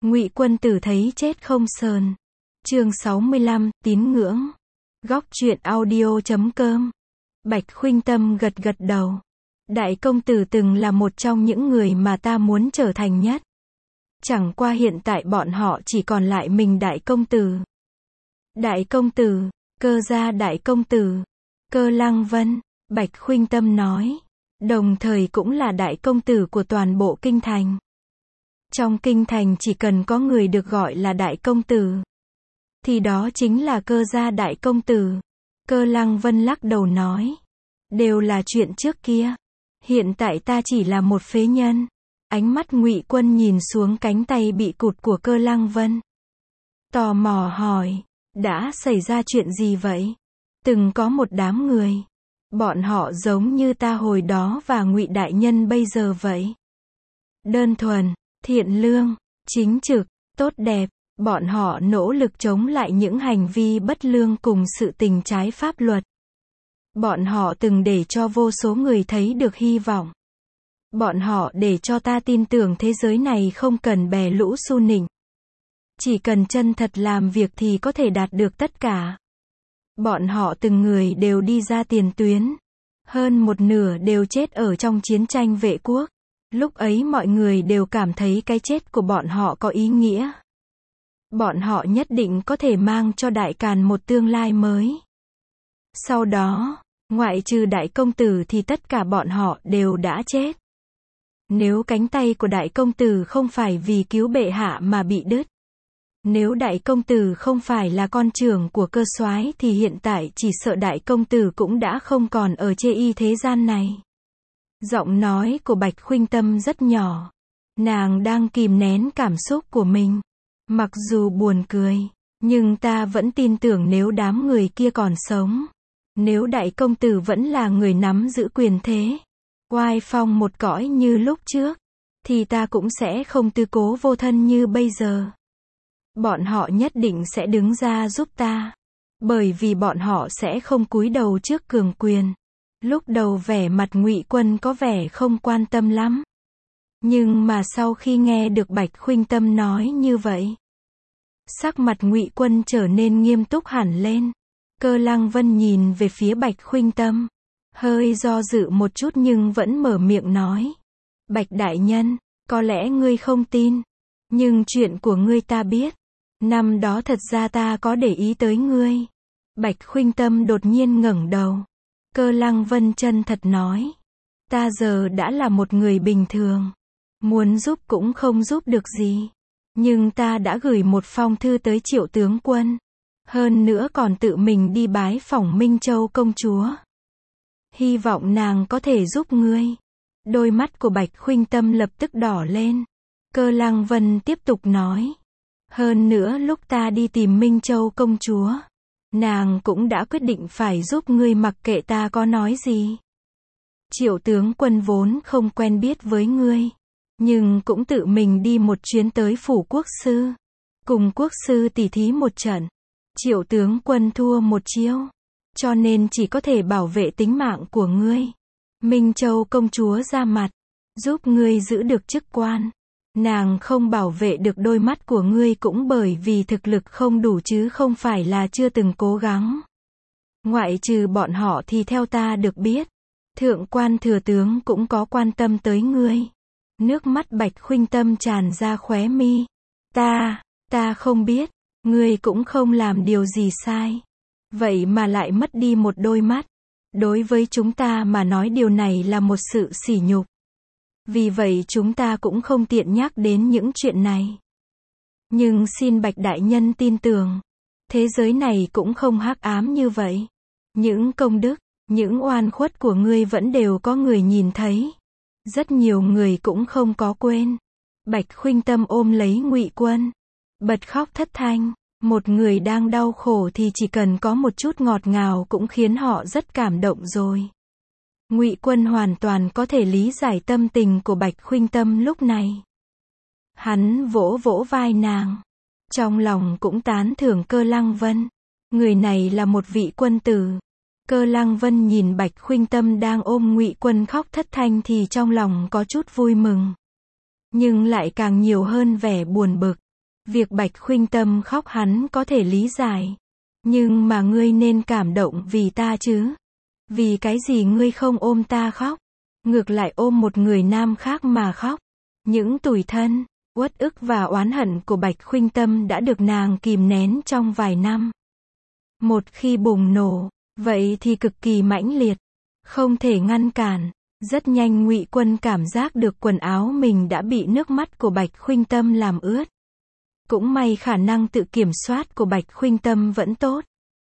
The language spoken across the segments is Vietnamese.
Ngụy Quân Tử thấy chết không sờn. Chương 65, tín ngưỡng. Góc truyện audio.com. Bạch Khuynh Tâm gật gật đầu. Đại công tử từng là một trong những người mà ta muốn trở thành nhất. Chẳng qua hiện tại bọn họ chỉ còn lại mình đại công tử. Đại công tử, Cơ gia đại công tử, Cơ Lăng Vân, Bạch Khuynh Tâm nói. Đồng thời cũng là đại công tử của toàn bộ kinh thành. Trong kinh thành chỉ cần có người được gọi là đại công tử, thì đó chính là Cơ gia đại công tử. Cơ Lăng Vân lắc đầu nói. Đều là chuyện trước kia. Hiện tại ta chỉ là một phế nhân. Ánh mắt Ngụy Quân nhìn xuống cánh tay bị cụt của Cơ Lăng Vân. Tò mò hỏi. Đã xảy ra chuyện gì vậy? Từng có một đám người. Bọn họ giống như ta hồi đó và Ngụy đại nhân bây giờ vậy. Đơn thuần, thiện lương, chính trực, tốt đẹp. Bọn họ nỗ lực chống lại những hành vi bất lương cùng sự tình trái pháp luật. Bọn họ từng để cho vô số người thấy được hy vọng. Bọn họ để cho ta tin tưởng thế giới này không cần bè lũ xu nịnh. Chỉ cần chân thật làm việc thì có thể đạt được tất cả. Bọn họ từng người đều đi ra tiền tuyến. Hơn một nửa đều chết ở trong chiến tranh vệ quốc. Lúc ấy mọi người đều cảm thấy cái chết của bọn họ có ý nghĩa. Bọn họ nhất định có thể mang cho Đại Càn một tương lai mới. Sau đó, ngoại trừ đại công tử thì tất cả bọn họ đều đã chết. Nếu cánh tay của đại công tử không phải vì cứu bệ hạ mà bị đứt, nếu đại công tử không phải là con trưởng của Cơ soái thì hiện tại chỉ sợ đại công tử cũng đã không còn ở chê y thế gian này. Giọng nói của Bạch Khuynh Tâm rất nhỏ. Nàng đang kìm nén cảm xúc của mình. Mặc dù buồn cười, nhưng ta vẫn tin tưởng nếu đám người kia còn sống, nếu đại công tử vẫn là người nắm giữ quyền thế, oai phong một cõi như lúc trước, thì ta cũng sẽ không tư cố vô thân như bây giờ. Bọn họ nhất định sẽ đứng ra giúp ta, bởi vì bọn họ sẽ không cúi đầu trước cường quyền. Lúc đầu vẻ mặt Ngụy Quân có vẻ không quan tâm lắm. Nhưng mà sau khi nghe được Bạch Khuynh Tâm nói như vậy, sắc mặt Ngụy Quân trở nên nghiêm túc hẳn lên. Cơ Lăng Vân nhìn về phía Bạch Khuynh Tâm, hơi do dự một chút nhưng vẫn mở miệng nói. Bạch đại nhân, có lẽ ngươi không tin, nhưng chuyện của ngươi ta biết. Năm đó thật ra ta có để ý tới ngươi. Bạch Khuynh Tâm đột nhiên ngẩng đầu. Cơ Lăng Vân chân thật nói. Ta giờ đã là một người bình thường. Muốn giúp cũng không giúp được gì. Nhưng ta đã gửi một phong thư tới Triệu tướng quân. Hơn nữa còn tự mình đi bái phỏng Minh Châu công chúa. Hy vọng nàng có thể giúp ngươi. Đôi mắt của Bạch Khuynh Tâm lập tức đỏ lên. Cơ Lăng Vân tiếp tục nói. Hơn nữa lúc ta đi tìm Minh Châu công chúa, nàng cũng đã quyết định phải giúp ngươi mặc kệ ta có nói gì. Triệu tướng quân vốn không quen biết với ngươi, nhưng cũng tự mình đi một chuyến tới phủ quốc sư, cùng quốc sư tỉ thí một trận. Triệu tướng quân thua một chiêu, cho nên chỉ có thể bảo vệ tính mạng của ngươi. Minh Châu công chúa ra mặt, giúp ngươi giữ được chức quan. Nàng không bảo vệ được đôi mắt của ngươi cũng bởi vì thực lực không đủ chứ không phải là chưa từng cố gắng. Ngoại trừ bọn họ thì theo ta được biết, thượng quan thừa tướng cũng có quan tâm tới ngươi. Nước mắt Bạch Khuynh Tâm tràn ra khóe mi. Ta không biết, ngươi cũng không làm điều gì sai. Vậy mà lại mất đi một đôi mắt. Đối với chúng ta mà nói điều này là một sự sỉ nhục. Vì vậy chúng ta cũng không tiện nhắc đến những chuyện này. Nhưng xin Bạch đại nhân tin tưởng, thế giới này cũng không hắc ám như vậy. Những công đức, những oan khuất của ngươi vẫn đều có người nhìn thấy. Rất nhiều người cũng không có quên. Bạch Khuynh Tâm ôm lấy Ngụy Quân, bật khóc thất thanh. Một người đang đau khổ thì chỉ cần có một chút ngọt ngào cũng khiến họ rất cảm động rồi. Ngụy Quân hoàn toàn có thể lý giải tâm tình của Bạch Khuynh Tâm lúc này. Hắn vỗ vỗ vai nàng, trong lòng cũng tán thưởng Cơ Lăng Vân. Người này là một vị quân tử. Cơ Lăng Vân nhìn Bạch Khuynh Tâm đang ôm Ngụy Quân khóc thất thanh thì trong lòng có chút vui mừng, nhưng lại càng nhiều hơn vẻ buồn bực. Việc Bạch Khuynh Tâm khóc hắn có thể lý giải. Nhưng mà ngươi nên cảm động vì ta chứ. Vì cái gì ngươi không ôm ta khóc? Ngược lại ôm một người nam khác mà khóc. Những tủi thân, uất ức và oán hận của Bạch Khuynh Tâm đã được nàng kìm nén trong vài năm. Một khi bùng nổ, vậy thì cực kỳ mãnh liệt, không thể ngăn cản. Rất nhanh Ngụy Quân cảm giác được quần áo mình đã bị nước mắt của Bạch Khuynh Tâm làm ướt. Cũng may khả năng tự kiểm soát của Bạch Khuynh Tâm vẫn tốt.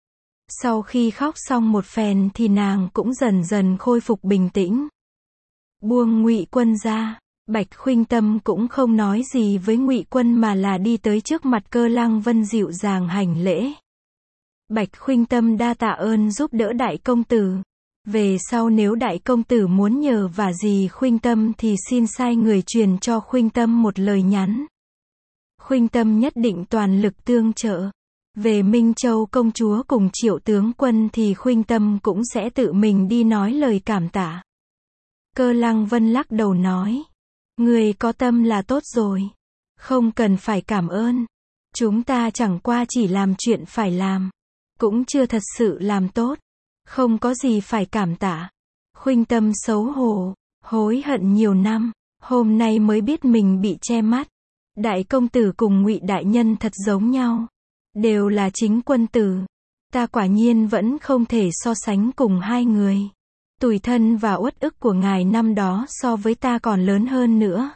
Sau khi khóc xong một phen thì nàng cũng dần dần khôi phục bình tĩnh. Buông Ngụy Quân ra, Bạch Khuynh Tâm cũng không nói gì với Ngụy Quân mà là đi tới trước mặt Cơ Lăng Vân dịu dàng hành lễ. Bạch Khuynh Tâm đa tạ ơn giúp đỡ đại công tử. Về sau nếu đại công tử muốn nhờ vả gì Khuynh Tâm thì xin sai người truyền cho Khuynh Tâm một lời nhắn. Khuynh Tâm nhất định toàn lực tương trợ. Về Minh Châu công chúa cùng Triệu tướng quân thì Khuynh Tâm cũng sẽ tự mình đi nói lời cảm tạ. Cơ Lăng Vân lắc đầu nói. Người có tâm là tốt rồi. Không cần phải cảm ơn. Chúng ta chẳng qua chỉ làm chuyện phải làm. Cũng chưa thật sự làm tốt. Không có gì phải cảm tạ. Khuynh Tâm xấu hổ, hối hận nhiều năm. Hôm nay mới biết mình bị che mắt. Đại công tử cùng Ngụy đại nhân thật giống nhau. Đều là chính quân tử. Ta quả nhiên vẫn không thể so sánh cùng hai người. Tủi thân và uất ức của ngài năm đó so với ta còn lớn hơn nữa.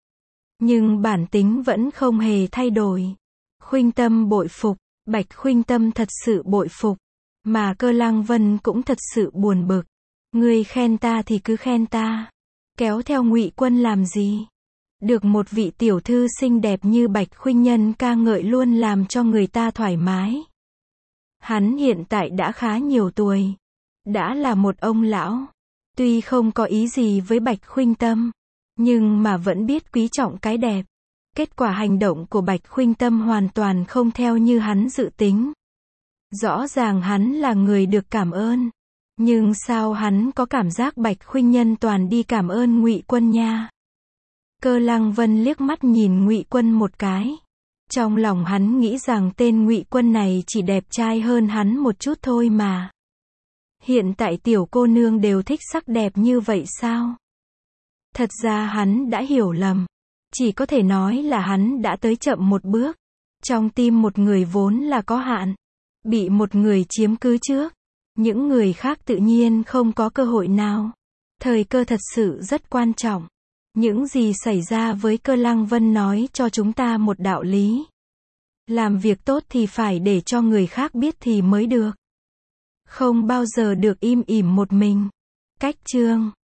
Nhưng bản tính vẫn không hề thay đổi. Khuynh Tâm bội phục, Bạch Khuynh Tâm thật sự bội phục. Mà Cơ Lăng Vân cũng thật sự buồn bực. Ngươi khen ta thì cứ khen ta. Kéo theo Ngụy Quân làm gì? Được một vị tiểu thư xinh đẹp như Bạch Khuynh Nhân ca ngợi luôn làm cho người ta thoải mái. Hắn hiện tại đã khá nhiều tuổi. Đã là một ông lão. Tuy không có ý gì với Bạch Khuynh Tâm. Nhưng mà vẫn biết quý trọng cái đẹp. Kết quả hành động của Bạch Khuynh Tâm hoàn toàn không theo như hắn dự tính. Rõ ràng hắn là người được cảm ơn. Nhưng sao hắn có cảm giác Bạch Khuynh Nhân toàn đi cảm ơn Ngụy Quân nha? Cơ Lăng Vân liếc mắt nhìn Ngụy Quân một cái. Trong lòng hắn nghĩ rằng tên Ngụy Quân này chỉ đẹp trai hơn hắn một chút thôi mà. Hiện tại tiểu cô nương đều thích sắc đẹp như vậy sao? Thật ra hắn đã hiểu lầm. Chỉ có thể nói là hắn đã tới chậm một bước. Trong tim một người vốn là có hạn. Bị một người chiếm cứ trước. Những người khác tự nhiên không có cơ hội nào. Thời cơ thật sự rất quan trọng. Những gì xảy ra với Cơ Lăng Vân nói cho chúng ta một đạo lý. Làm việc tốt thì phải để cho người khác biết thì mới được. Không bao giờ được im ỉm một mình. Cách chương